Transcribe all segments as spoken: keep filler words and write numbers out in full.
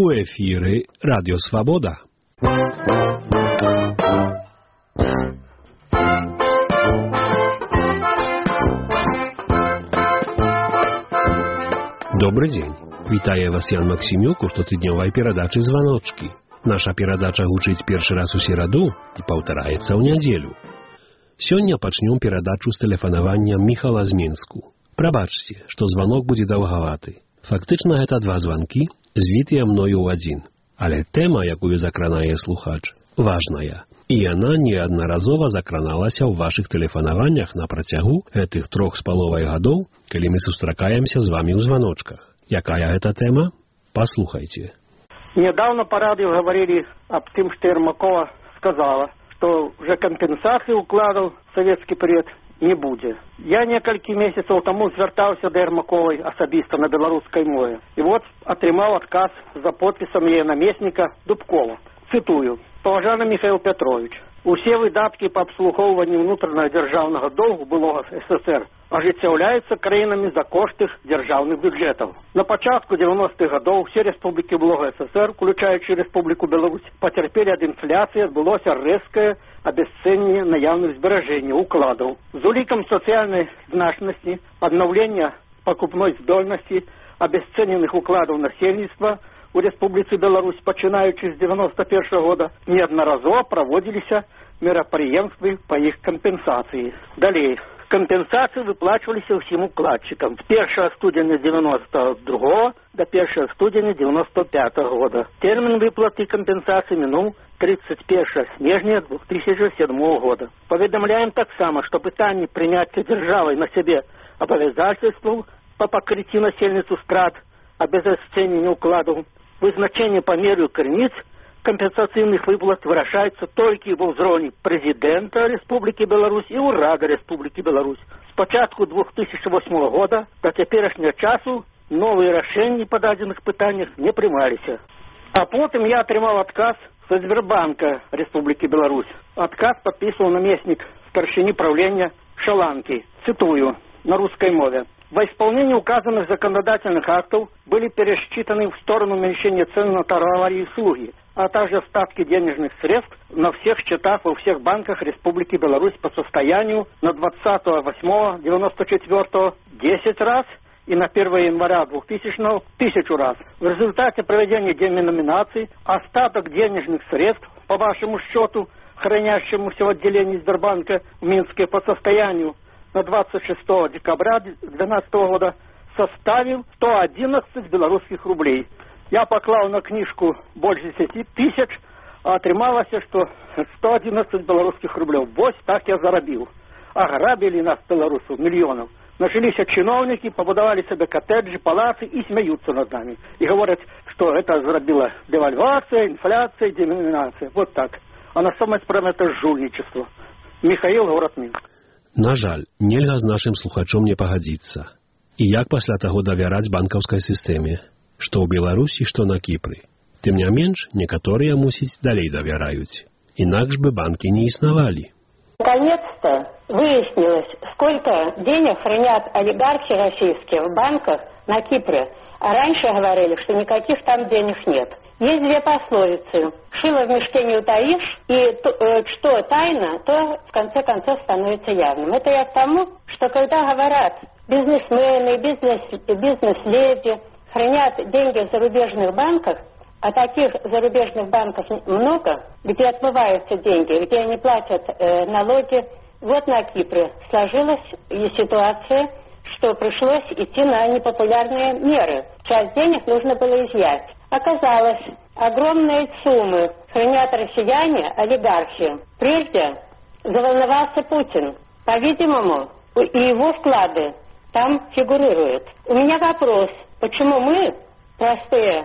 У эфіры Радіо Свабода. Добрый дзень. Вітае вас Ян Максімюк у штотыднёвай перадачы «Званочкі». Наша перадача гучыць першы раз у сераду і паўтараецца ў нядзелю. Сёння пачнём перадачу з тэлефанавання Міхала з Мінску. Прабачце, што званок будзе даўгаваты. Фактычна гэта два званкі, звітыя мною ў адзін. Але тэма, якую закранае слухач, важная. І яна неаднаразова закраналася ў вашых тэлефанаваннях на працягу гэтых трох з паловай гадоў, калі мы сустракаемся з вамі ў званочках. Якая гэта тэма? Паслухайце. Недавно по радио говорили об том, что Ермакова сказала, что уже компенсации укладов в советский период не будет. Я несколько месяцев тому звертался до Ермаковой особисто на белорусской мове. И вот отримал отказ за подписом ее наместника Дубкова. Цитую. «Поважаный Михаил Петрович, усе выдатки по обслуговыванию внутреннего державного долга былого СССР ажыццяўляюцца краінамі за кошт іх дзяржаўных бюджэтаў. На пачатку девяностых годов все республики былога СССР, включаючи Республику Беларусь, потерпели от инфляции, отбылося резкое обесценение наявных сбережений, укладов. З улікам социальной значности, обновления покупной здольности, обесцененных укладов насельніцтва у Республицы Беларусь, починаючи с девяносто первого года, неодноразово проводились мероприемства по их компенсации. Далее. Компенсации выплачивались всем укладчикам с первого студеня девяносто другого до первого студеня девяносто пятого года. Термин выплаты компенсации минул тридцать первого снежня две тысячи седьмого года. Поведомляем так само, что пытание принятия державой на себе обязательств по покрытию насельницу страт, обесценения укладов, вызначение по мере корниц компенсационных выплат вырашается только во ўзроўні президента Республики Беларусь и уряда Республики Беларусь. С початку две тысячи восьмого года до теперешнего часу новые решения по даденных пытаниях не принимались. А потом я отримал отказ со Сбербанка Республики Беларусь. Отказ подписывал наместник старшины правления Шаланки. Цитую на русской мове. Во исполнении указанных законодательных актов были пересчитаны в сторону уменьшения цен на товары и услуги, а также остатки денежных средств на всех счетах во всех банках Республики Беларусь по состоянию на двадцатого восьмого девяносто четвёртого десять раз и на первого января двухтысячного тысячу раз. В результате проведения деноминаций остаток денежных средств по вашему счету, хранящемуся в отделении Сбербанка в Минске по состоянию на двадцать шестого декабря две тысячи двенадцатого года составил сто одиннадцать белорусских рублей. Я поклал на книжку больше десяти тысяч, а отрималось, что сто одиннадцать белорусских рублей. Вот так я заробил. Ограбили нас, белорусов, миллионов. Нажились чиновники, побудовали себе коттеджи, палаты и смеются над нами. И говорят, что это заробила девальвация, инфляция, деноминация. Вот так. А на самом деле это жульничество. Михаил, город Минск. На жаль, нельга з нашым слухачом не пагадзіцца. І як пасля таго давяраць банкаўскай сістэме, што ў Беларусі, што на Кіпры. Тым не менш, некаторыя, мусіць, далей давяраюць. Інакш бы банкі не існавалі. Наконец-то выяснилось, сколько денег хранят олигархи российские в банках на Кипре. А раньше говорили, что никаких там денег нет. Есть две пословицы. Шило в мешке не утаишь, и то, э, что тайно, то в конце концов становится явным. Это я к тому, что когда говорят бизнесмены, бизнес, бизнес-леди хранят деньги в зарубежных банках, а таких зарубежных банков много, где отмываются деньги, где они платят э, налоги. Вот на Кипре сложилась и ситуация, что пришлось идти на непопулярные меры. Часть денег нужно было изъять. Оказалось, огромные суммы хранят россияне, олигархи. Прежде заволновался Путин. По-видимому, и его вклады там фигурируют. У меня вопрос, почему мы, простые,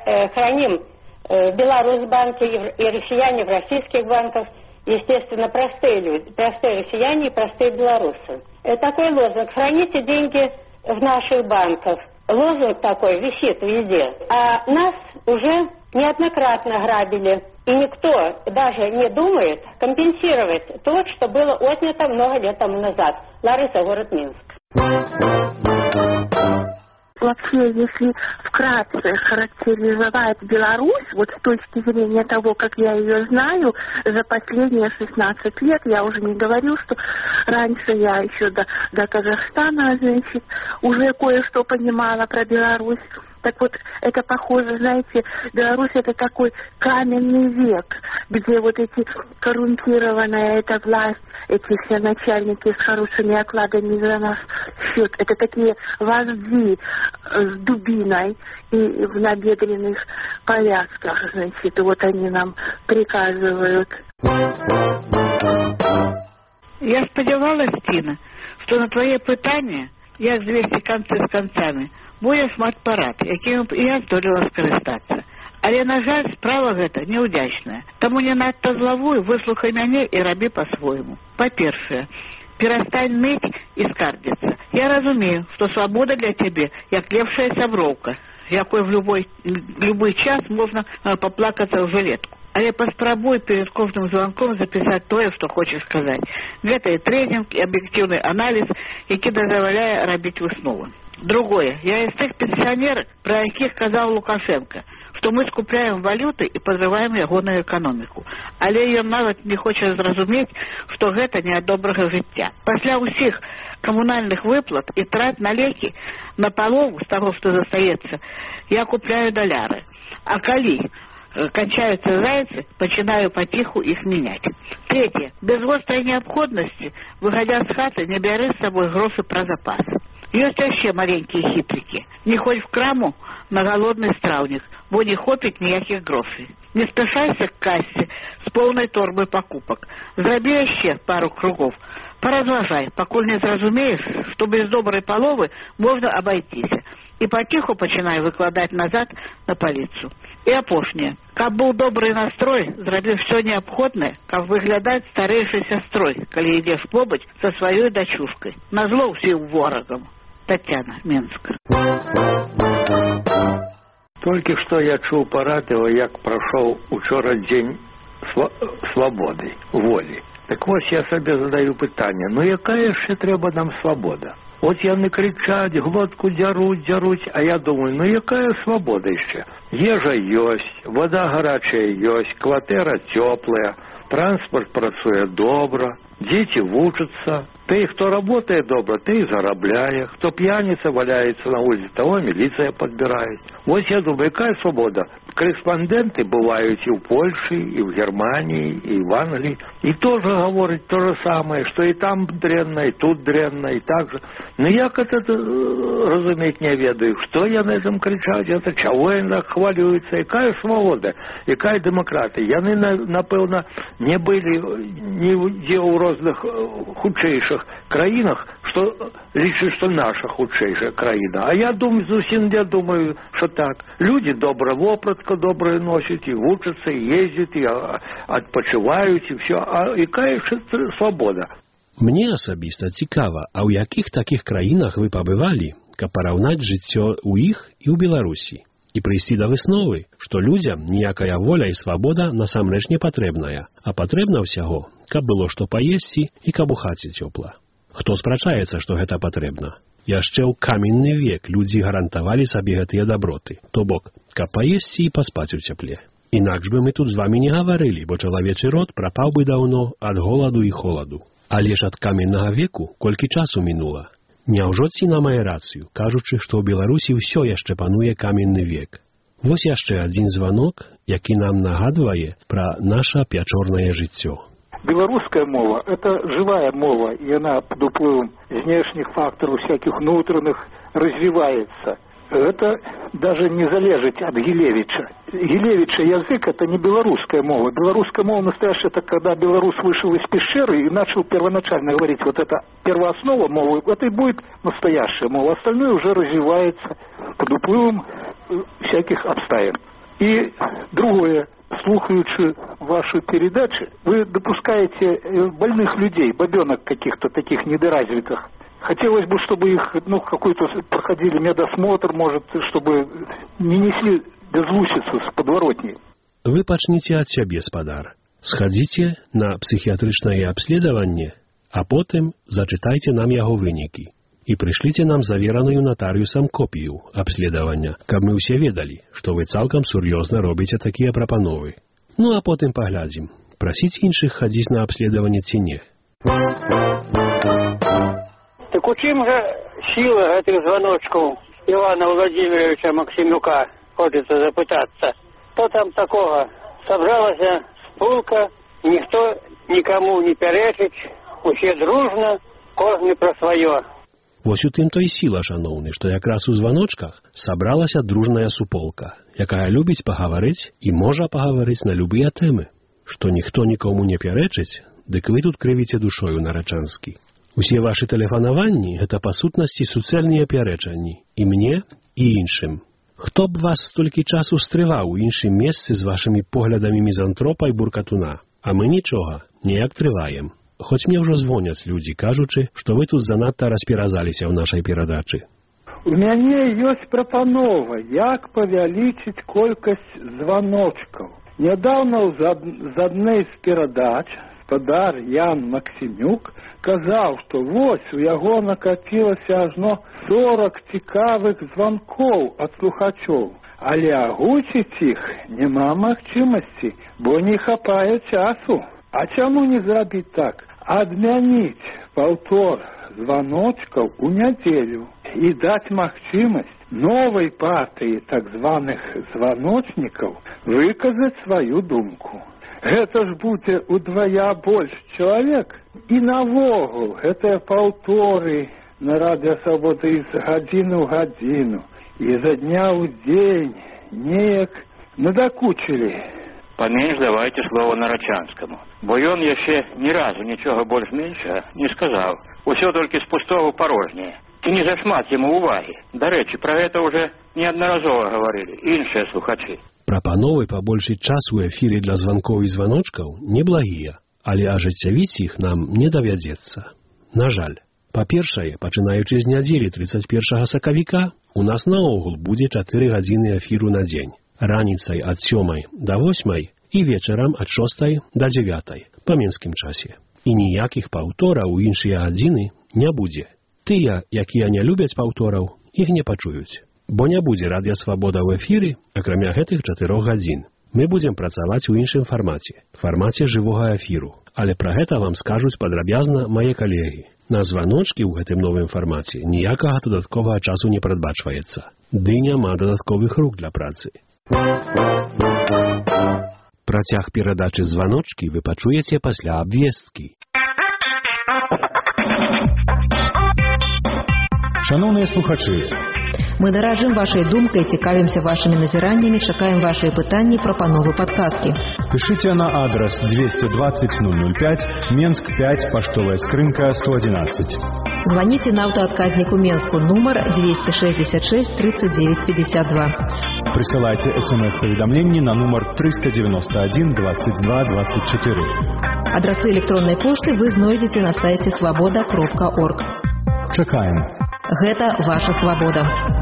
храним в Беларусьбанке и россияне в российских банках, естественно, простые люди, простые россияне и простые белорусы. Такой лозунг: храните деньги в наших банках. Лозунг такой висит везде. А нас уже неоднократно грабили. И никто даже не думает компенсировать то, что было отнято много лет тому назад. Лариса, город Минск. Вообще, если вкратце характеризовать Беларусь, вот с точки зрения того, как я ее знаю, за последние шестнадцать лет, я уже не говорю, что раньше я еще до, до Казахстана, значит, уже кое-что понимала про Беларусь. Так вот, это похоже, знаете, Беларусь это такой каменный век, где вот эти коррумпированная эта власть, эти все начальники с хорошими окладами за наш счет, это такие вожди с дубиной и в набедренных повязках, значит, вот они нам приказывают. Я сподівалась, Тина, что на твоє питання, як звести концы с концами, буде смарт-парад, яким я здолела скористатися. Але, на жаль, справа гэта неудачная. Таму не надта злавуй, выслухай мяне і рабі па-свойму. Па-першае, перастань ныць і скардзіцца. Я разумею, што свабода для цябе як лепшая сяброўка, якой в любой, любой час можна паплакацца ў жилетку. Але паспрабуй перед кожным звонком запісаць тое, што хочаш сказаць. Гэта і трэнінг, і аб'ектыўны аналіз, які дазваляе рабіць высновы. Другое. Я из тех пенсионеров, про яких сказал Лукашенко, что мы скупляем валюты и подрываем ягоную экономику. Але ён нават не хоча зразумець, што гэта не ад добрага жыцця. Пасля ўсіх камунальных выплат і трат на лекі на палову з таго, што застаецца, я купляю даляры. А калі кончаются зайцы, начинаю потиху их менять. Третье. Без острой необходимости, выходя с хаты, не бери с собой гроши про запас. Есть вообще маленькие хитрики. Не ходь в краму на голодный стравник, бо не хопить никаких грошей. Не спешайся к кассе с полной торбой покупок. Зраби еще пару кругов. Поразважай, покуль не зразумеешь, что без доброй половы можно обойтись. И потиху починай выкладать назад на полицию. И апошняе. Каб был добрый настрой, зраби все необходное, как выглядать старейшей сестрой, коли идешь побыть со своей дочушкой. Назло всем ворогам. Татьяна, Минск. Только что я чуў по радио, як прошел учора день свободы, воли. Так вот я себе задаю питание, ну якая ще треба нам свобода? От яны кричать, глотку дяруть, дяруть, а я думаю, ну якая свобода еще? Ежа есть, вода гарячая есть, кватэра теплая, транспорт працуе добра, дети вучатся. Ты, кто работает добро, ты и зарабляешь. Кто пьяница валяется на улице, того милиция подбирает. Вот я думаю, какая свобода? Корреспонденты бывают и в Польше, и в Германии, и в Англии. И тоже говорят то же самое, что и там дрянно, и тут дрянно, и так же. Но я как-то разуметь не ведаю, что я на этом кричать, это чего я так хвалюется, какая свобода, какая демократия. Яны, напевно, не были нигде у разных худшейших краинах, что лишь что наша худшейшая краина. А я думаю, зусім я думаю, что так. Люди добро вопратка доброе носят, и учатся, и ездят, и отпочивают, и все. А какая же свобода? Мне асабіста цікава, а ў якіх такіх краінах вы пабывалі, каб параўнаць жыццё ў іх і ў Беларусі, і прыйсці да высновы, што людзям ніякая воля і свабода насамрэч не патрэбная, а патрэбна ўсяго, каб было што паесці і каб у хаце цёпла. Хто спрачаецца, што гэта патрэбна? Яшчэ ў каменны век людзі гарантавалі сабе гэтыя даброты, то бок, каб паесці і паспаць у цяпле. Інакш бы мы тут з вамі не гаварылі, бо чалавечы род прапаў бы даўно ад голаду і холаду. Але ж ад каменнага веку колькі часу мінула. Няўжо ціна мае рацыю, кажучы, што ў Беларусі ўсё яшчэ пануе каменны век. Вось яшчэ адзін званок, які нам нагадвае пра наша пячорнае жыццё. Белорусская мова – это живая мова, и она под уплывом внешних факторов, всяких внутренних, развивается. Это даже не залежит от Гилевича. Гилевича язык – это не белорусская мова. Белорусская мова настоящая – это когда белорус вышел из пещеры и начал первоначально говорить, вот это первооснова мовы, это и будет настоящая мова. Остальное уже развивается под уплывом всяких обстоятельств. И другое, слухаючи ваши передачи, вы допускаете больных людей, бабенок каких-то таких недоразвитых. Хотелось бы, чтобы их, ну, какой-то проходили медосмотр, может, чтобы не несли безлусицу с подворотни. Вы пачніце ад сябе, спадар. Схадзіце на псіхіятрычнае абследаванне, а потым зачытайце нам яго вынікі. і прышліце нам завераную натарыусам копію абследавання, каб мы ўсе ведалі, што вы цалкам сур'ёзна робіце такія прапановы. Ну а потым паглядзім, прасіць іншых хадзіць на абследаванне ці не. Так у чым жа сіла гэтых званочкаў Івана Владимировича Максимюка, хочется запытаться. Что там такого? Собралась спулка, никто никому не перечить, усе дружно, кожны про свое. Вось у тым то і сіла, шаноўны, што якраз у званочках сабралася дружная суполка, якая любіць пагаварыць і можа пагаварыць на любыя тэмы. Што ніхто нікому не пярэчыць, дык вы тут крывіце душою нарачанскі. Усе вашы тэлефанаванні – гэта па сутнасці суцэльныя пярэчанні і мне, і іншым. Хто б вас столькі часу стрываў у іншым месцы з вашымі поглядамі мізантропа і буркатуна? А мы нічога, неяк трываем. Хоць мне ўжо звоняць людзі, кажучы, што вы тут занадта распіразаліся ў нашай перадачы. У мяне ёсць прапанова, як павялічыць колькасць званочкаў. Нядаўна з адной з перадач гаспадар Ян Максимюк казаў, што вось у яго накапілася ажно сорок цікавых званкоў ад слухачоў, але агучыць іх няма магчымасці, бо не хапае часу. А чаму не зрабіць так? Адмяніць паўтор званочкаў у нядзелю і даць магчымасць новай партыі так званых званочнікаў выказаць сваю думку. Гэта ж будзе удвая больш чалавек. І навогул гэтыя паўторы на Радыё Свабода з гадзіны ў гадзіну і за дня ў дзень неяк надакучылі. Паменш давайте слова Нарачанскаму, бо ён яшчэ ні разу нічога больш менша не сказаў. Усё толькі з пустого парожняе. Ці не зашмат яму увагі. Дарэчы, пра гэта ўжо неаднаразова гаварылі іншыя слухачы. Прапановы пабольшыць час у эфіры для званкоў і званочкаў неблагія, але ажыццявіць іх нам не давядзецца. На жаль. Па-першае, пачынаючы з нядзелі трыццаць першага сакавіка, у нас наогул будзе чатыры гадзіны эфіру на дзень. Раніцай ад сёмай да восьмай і вечарам ад шостай да дзявятай па менскім часе. І ніякіх паўтораў у іншыя гадзіны не будзе. Тыя, якія не любяць паўтораў, іх не пачуюць. Бо не будзе Радыё Свабода ў эфіры, акрамя гэтых чатырох гадзін. Мы будзем працаваць у іншым фармаце, фармаце жывога эфіру. Але пра гэта вам скажуць падрабязна мае калегі. На званочкі ў гэтым новым фармаце ніякага дадатковага часу не прадбачваецца. Ды няма дадатковых рук для працы. Працяг перадачы званочкі вы пачуеце пасля абвесткі. Шановные слухачи, мы даражим вашей думкой, цікавимся вашими назираниями, чакаем ваши пытания, пропановы, подсказки. Пишите на адрес двести двадцать ноль ноль пять, Менск пять, поштовая скрынка сто одиннадцать. Звоните на автоотказнику Менску, номер двести шестьдесят шесть тридцать девять пятьдесят два. Присылайте смс-поведомление на номер триста девяносто один двадцать два двадцать четыре. Адресы электронной почты вы знойдете на сайте свобода кропка орг. Чакаем. Гэта ваша свобода.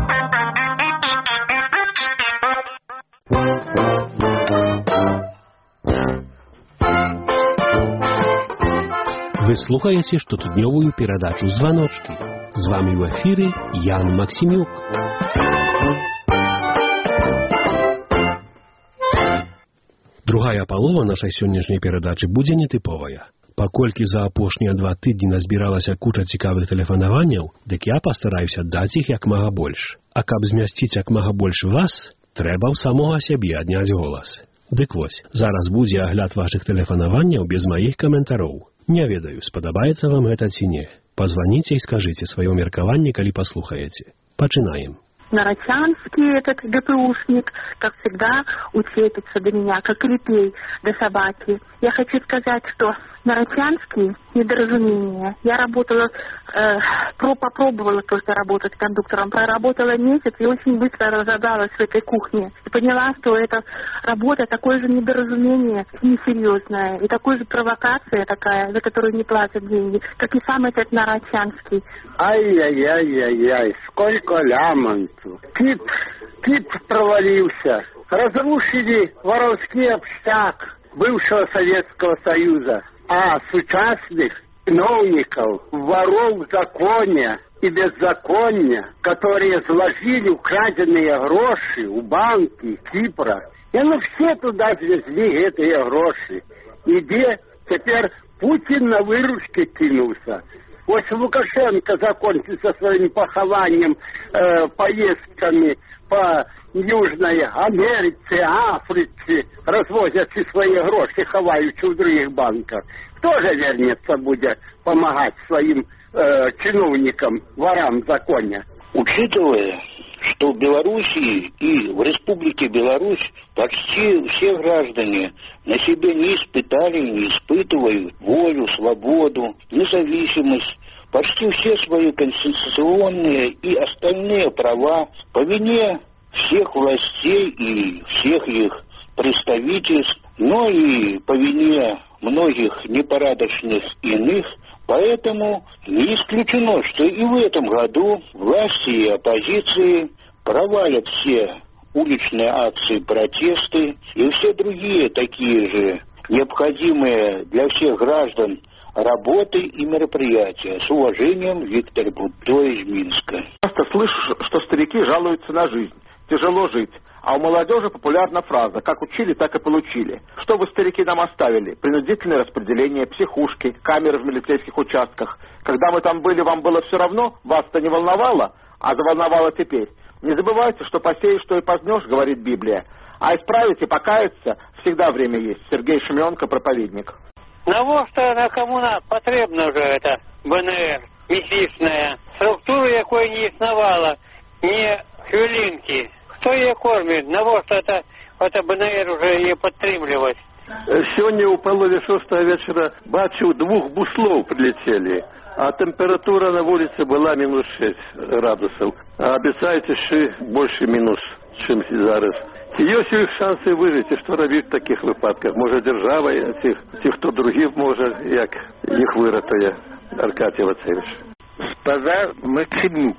Вы слухаеце штотыднёвую перадачу «Званочкі». З вами ў эфіры Ян Максимюк. Другая палова нашай сённяшняй перадачы будзе нетыповая. Паколькі за апошнія два тыдні назбіралася куча цікавых тэлефанаванняў, дык я пастараюся даць іх як мага больш. А каб змясціць як мага больш вас, трэба ў самога сябе адняць голас. Дык вось, зараз будзе агляд вашых тэлефанаванняў без маіх каментароў. Не ведаю, спадабаецца вам гэта ці не. Позвоните и скажите свое меркование, коли послухаете. Пачинаем. Нарочанский этот ГПУшник, как всегда, уцепится до меня, как репей до собаки. Я хочу сказать, что Нарочанский недоразумение. Я работала, э, про, попробовала только работать кондуктором, проработала месяц и очень быстро разобралась в этой кухне. И поняла, что эта работа такое же недоразумение несерьезное, и такой же провокация такая, за которую не платят деньги, как и сам этот Нарочанский. Ай-яй-яй-яй-яй, сколько ляманту. Кип, кип провалился. Разрушили воровский общак бывшего Советского Союза. А сучасных чиновников, воров в законе, и беззакония, которые сложили украденные гроши у банки Кипра. И ну все туда звезли эти гроши. И где теперь Путин на выручке кинулся. Вот Лукашенко закончил со своим похованием, э, поездками по Южной Америке, Африке, развозят свои гроши, ховаючи в других банках. Кто же вернется, будет помогать своим э, чиновникам, ворам в законе? Учитывая, что в Белоруссии и в Республике Беларусь почти все граждане на себе не испытали, не испытывают волю, свободу, независимость, почти все свои конституционные и остальные права по вине всех властей и всех их представительств, но и по вине многих непорядочных иных. Поэтому не исключено, что и в этом году власти и оппозиции провалят все уличные акции, протесты и все другие такие же необходимые для всех граждан работы и мероприятия. С уважением, Виктор Будто из Минска. Часто слышу, что старики жалуются на жизнь. Тяжело жить. А у молодежи популярна фраза «как учили, так и получили». Что вы, старики, нам оставили? Принудительное распределение, психушки, камеры в милицейских участках. Когда мы там были, вам было все равно? Вас-то не волновало? А заволновало теперь. Не забывайте, что посеешь, что и познешь, говорит Библия. А исправить и покаяться всегда время есть. Сергей Шемёнко, проповедник. Навошта на комуна потрібно вже это бэ энэр міфічная. Структура якої не існувала, ні хвилинки. Хто її кормить? Навошта это, это бэ энэр уже її підтримувати? Сьогодні у половині шостого вечора бачив, двух буслов прилетели, а температура на вулиці була мінус шесть градусів. А обіцяють ще більше мінус, ніж зараз. Є у їх шанси вижити, що робити в таких випадках? Може держава, тих, тих хто других може, як їх вирятує, Аркадій Вацевич. Господа Максимюк,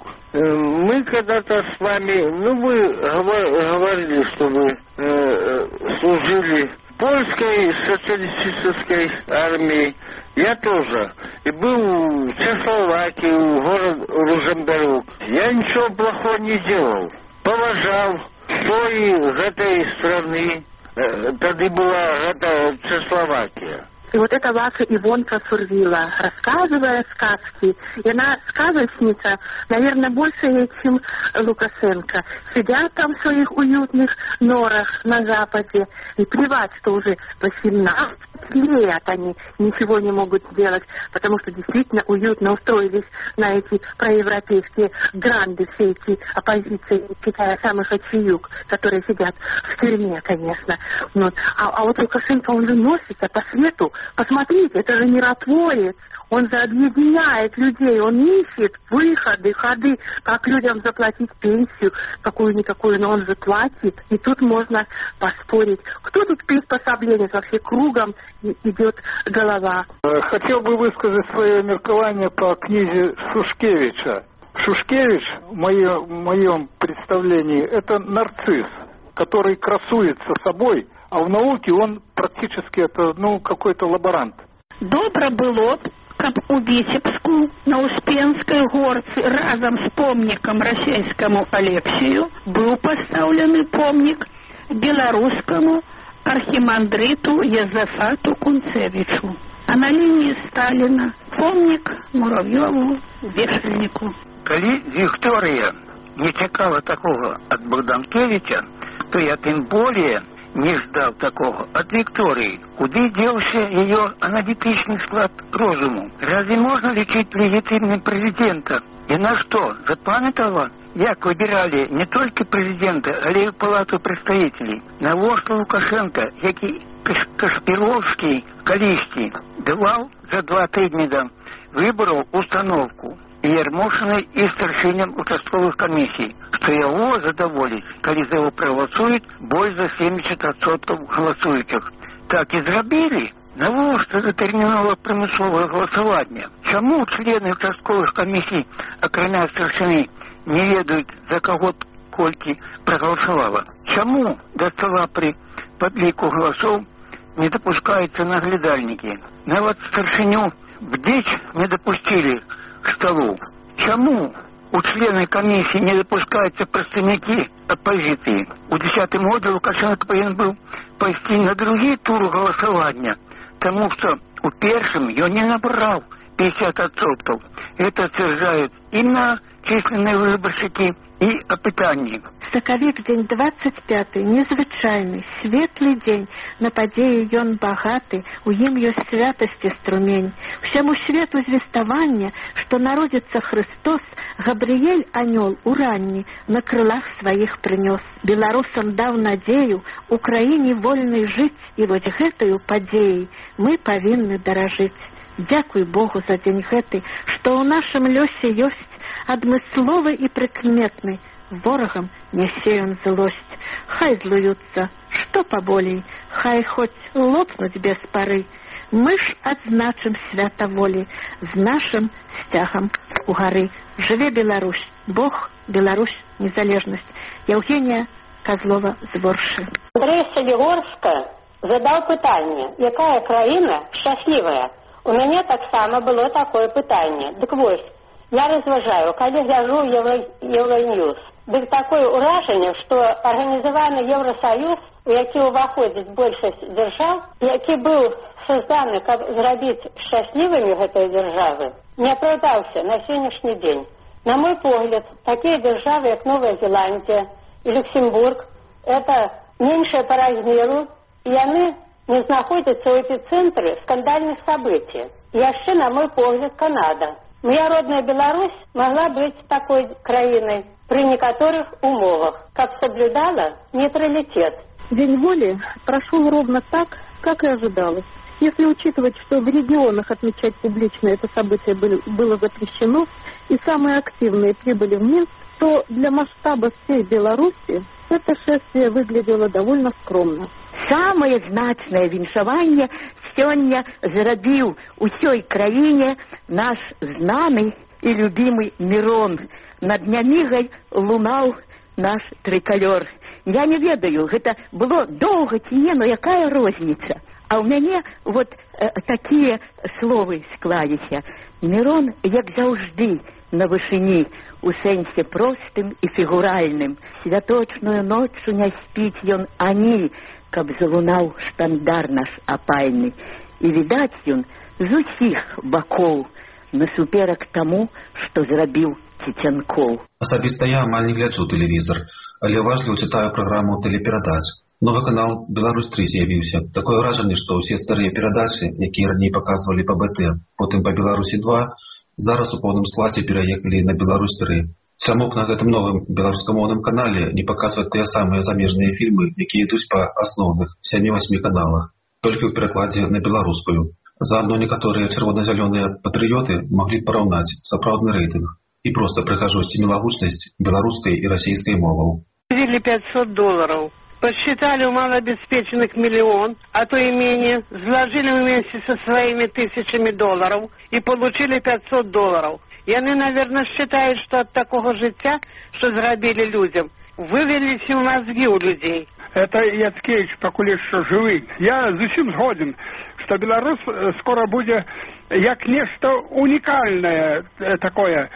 мы когда-то с вами, ну вы говорили, что вы э, служили в польской социалистической армии, я тоже, и был в Чехословакии, в город Ружемберг. Я ничего плохого не делал, поважал истории этой страны, тогда была эта Чехословакия. И вот эта ваша Ивонка Сурвила, рассказывая сказки, и она сказочница, наверное, больше ей, чем Лукашенко. Сидят там в своих уютных норах на Западе, и плевать, что уже восемнадцать лет они ничего не могут сделать, потому что действительно уютно устроились на эти проевропейские гранды, все эти оппозиции, Китая, самых очеюк, которые сидят в тюрьме, конечно. Вот. А, а вот Лукашенко, он же носится по свету. Посмотрите, это же миротворец. Он же объединяет людей, он ищет выходы, ходы, как людям заплатить пенсию, какую-никакую, но он же платит. И тут можно поспорить. Кто тут приспособление? Вообще кругом идет голова. Хотел бы высказать свое меркование по книге Шушкевича. Шушкевич, в моем, в моем представлении, это нарцисс, который красуется собой, а в науке он практически это, ну, какой-то лаборант. Добра было, каб у Віцебску на Успенской горцы разом с помником российскому Алексею был поставленный помник белорусскому архимандриту Езефату Кунцевичу. А на линии Сталина помник Муравьеву Вешальнику. Коли Виктория не чекала такого от Богданкевича, то я тем более не ждал такого от Виктории. Куда делся ее аналитичный склад розуму? Разве можно лечить легитимным президента? И на что? Запамятовала? Як выбирали не только президента, але и палату представителей. Навошта Лукашенко, який Кашпировский колісті давал за два тижні до выборов установку Ермошиной и старшиням участковых комиссий, что его задоволить, коли за его проголосуют более за семьдесят процентов голосующих. Так и зробили. Навошта затерміновано примусове голосування? Чому члени участковых комиссий, окремя старшини, не ведают, за кого кольки проголосовало? Чому до стола при подліку голосов не допускаются наглядальники? Навод старшиню в дичь не допустили к столу. Чаму у члены комиссии не допускаются представники оппозиции? У десятым году Лукашенко повинен был пойти на другие туры голосования, потому что у першым он не набрал пятьдесят процентов. Это утверждают и на численные выборщики, и опытанні. Сакавік дзень двадцать пятый, незвычайны, светлый дзень, на падзеі ён багаты, у ім ёсць святасці струмень. Всяму свету звеставання, што народзіцца Христос, Габрыель анёл уранні на крылах сваіх прынёс. Беларусам даў надзею у краіне вольнай жыць, і вось гэтаю падзеяй мы павінны даражыць. Дзякуй Богу за дзень гэты, што ў нашым лёсе ёсць адмысловы і прыкметны. Ворогам нясе ён злосць. Хай злуюцца, што паболей, хай хоць лопнуць без пары. Мы ж адзначым свята волі з нашым сцягам у гары. Жыве Беларусь, Бог, Беларусь, незалежнасць. Евгения Козлова з Воршы. Андрей Солігорска задаў пытанне, якая краіна шчаслівая? У мяне таксама было такое пытанне. Дык вось, я разважаю, калі гляжу Евроньюз, дык такое ўражанне, што арганізаваны Еўрасаюз, у які ўваходзіць большасць дзяржаў, які быў созданы, каб зрабіць шчаслівымі гэтай дзяржавы, не апраўдаўся на сённяшні дзень. На мой погляд, такія дзяржавы, як Новая Зеландия и Люксембург, это меньшие по размеру, и яны не знаходзяцца ў эпіцэнтры скандальных событий. И яшчэ, на мой погляд, Канада. Моя родная Беларусь могла быть такой краиной при некоторых умовах, как соблюдала нейтралитет. День воли прошел ровно так, как и ожидалось. Если учитывать, что в регионах отмечать публично это событие было запрещено, и самые активные прибыли в Минск, то для масштаба всей Беларуси это шествие выглядело довольно скромно. Самое значное віншаванне сёння зрабіў усёй краіне наш знаны і любімы Мирон. Над нямігай лунаў наш трыкалёр. Я не ведаю, гэта было доўга ці не, но якая розніца. А ў мяне вот э, такія словы склаліся. Мирон, як заўжды, на вышыні, у сэнсе простым і фігуральным. Святочную ноччу не спіць ён ані, каб залунаў штандар наш апальны. І відаць ён з усіх бакоў, насуперак таму, што зрабіў Цецянкоў. Асабіста я амаль не гляджу тэлевізор, але уважліва чытаю праграму тэлеперадач. Новы канал Беларусь три з'явіўся. Такое ўражанне, што ўсе старыя перадачы, якія раней паказвалі па бэ тэ, потым па Беларусі два, зараз у поўным складзе пераехалі на Беларусь три. Чаму б на гэтым новым беларускамоўным канале не паказваць тыя самыя замежныя фільмы, якія ідуць па асноўных сямі-васьмі каналах, толькі ў перакладзе на беларускую. Заадно некаторыя чырвона-зялёныя патрыёты маглі параўнаць сапраўдны рэйтынг и просто прихожусь мелагучность белорусской и российской моваў. Ввели пятьсот долларов. Посчитали у малообеспеченных миллион, а то и менее, сложили вместе со своими тысячами долларов и получили пятьсот долларов. И они, наверное, считают, что от такого життя, что зробили людям, вывели все мозги у людей. Это Яцкевич, покуліш, що живий. Я зусім згоден, что Беларусь скоро будет як нечто уникальное такое.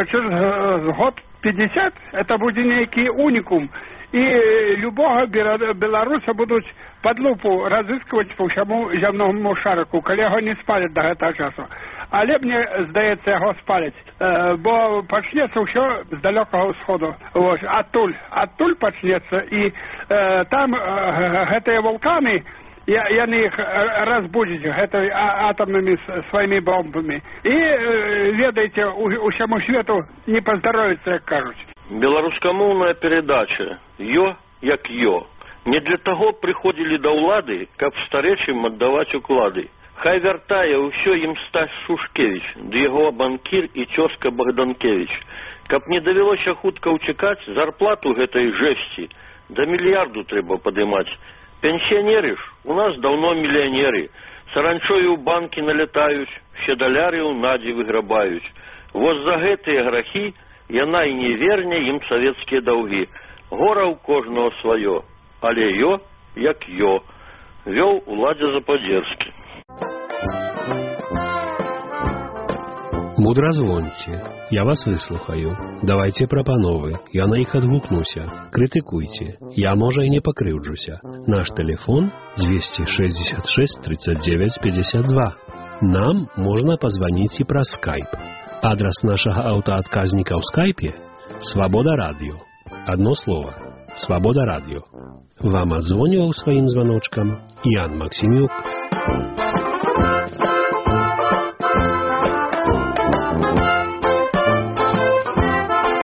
Через год пятьдесят это будет некий уникум. И любого белоруса будут под лупу разыскивать по всему земному шарику, коли його не спалять до этого часу. Але мне здається його спалять, бо почнеться все з далекого сходу. Ось, оттуль, оттуль почнеться. І е, там е, ці вулкани, яны їх разбудять гэтымі атомными своими бомбами. И, е, ведаете, у, усьому свету не поздоровится, як кажуть. Беларускамоўная передача «Ё як ё» не для того приходили до ўлады, каб старэчым аддаваць уклады. Хай вяртае ўсё ім Стась Шушкевич, ды яго банкір і цёзка Богданкевич. Каб не давялося хутка ўцякаць зарплату гэтай жэсці, да мільярду трэба падымаць. Пенсіянеры ж у нас даўно мільянеры, саранчою ў банкі налятаюць, все даляры ў надзе выграбаюць. Вось за гэтыя грахі яна і не верне ім савецкія даўгі. Гора ў кожного сваё, але ё як ё, вёў уладзе Западзерскі. Мудра звоньте, я вас выслухаю. Давайте прапановы, я на іх адгукнуся. Крытыкуйте, я, можа, і не пакрыўджуся. Наш телефон двести шестьдесят шесть тридцать девять пятьдесят два. Нам можна пазваніць і праз скайп. Адрас нашага аўтаадказніка ў скайпе – Свабода Радыё. Одно слово – Свабода Радыё. Вам адзвоніваў сваім званочкам Ян Максімюк.